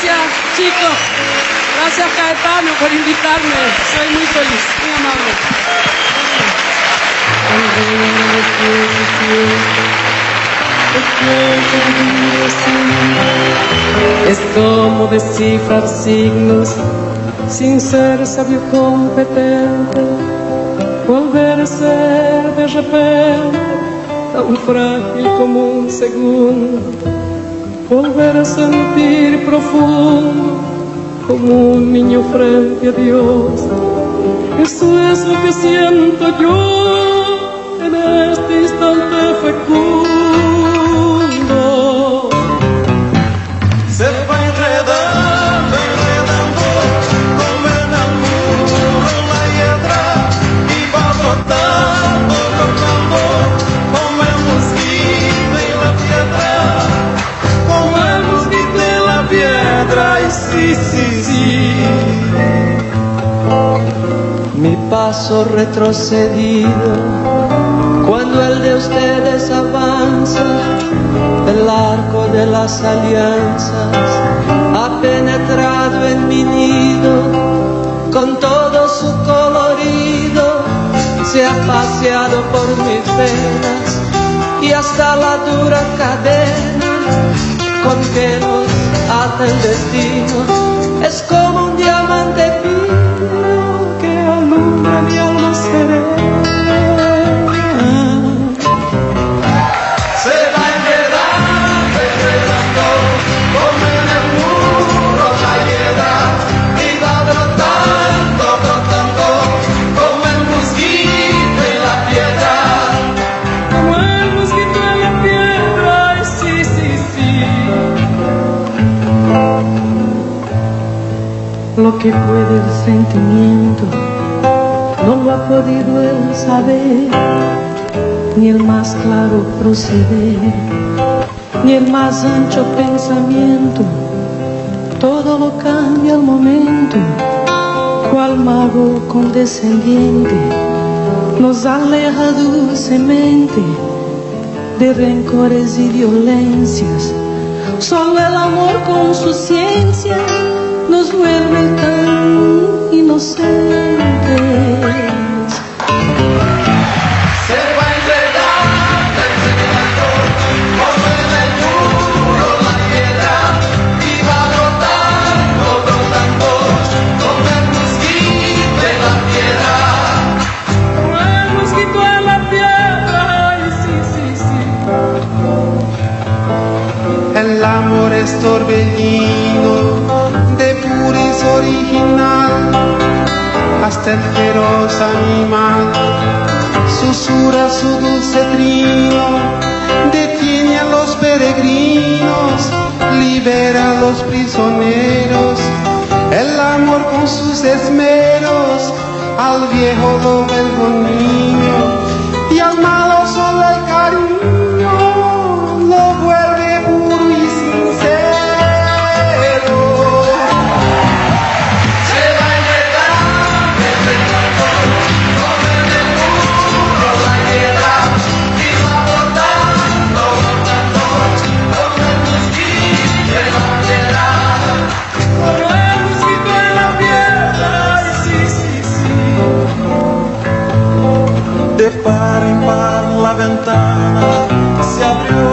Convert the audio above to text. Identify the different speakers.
Speaker 1: Gracias, chicos. Gracias, Caetano, por invitarme. Soy muy feliz, muy amable. Es como descifrar signos sin ser sabio competente, volver a ser de repente tan frágil como un segundo, volver a sentir profundo como un niño frente a Dios. Eso es lo que siento yo en este instante fecundo.
Speaker 2: Se va enredando, enredando, como enamoro la hiedra, y va brotando, brotando, como el mosquito en la piedra, como el mosquito en la piedra, y sí, sí, sí.
Speaker 3: Mi paso retrocedido cuando el de ustedes avanza, el arco de las alianzas ha penetrado en mi nido, con todo su colorido se ha paseado por mis venas y hasta la dura cadena con que nos ata el destino es como un diamante fino que alumbra mi alma serena.
Speaker 4: Lo que puede el sentimiento no lo ha podido él saber, ni el más claro proceder, ni el más ancho pensamiento. Todo lo cambia al momento, cual mago condescendiente nos aleja dulcemente de rencores y violencias. Solo el amor con su ciencia nos vuelve tan inocentes.
Speaker 2: Se va enredando, enredando, como en el muro la piedra, y va brotando, brotando, como el mosquito en la piedra.
Speaker 1: Como el mosquito en la piedra, ay, sí, sí, sí.
Speaker 2: El amor es torbellino, es original, hasta el feroz animal susurra su dulce trino, detiene a los peregrinos, libera a los prisioneros. El amor con sus esmeros al viejo lo vuelve niño y al malo solo el cariño lo vuelve puro y sincero. De par en par la ventana se abrió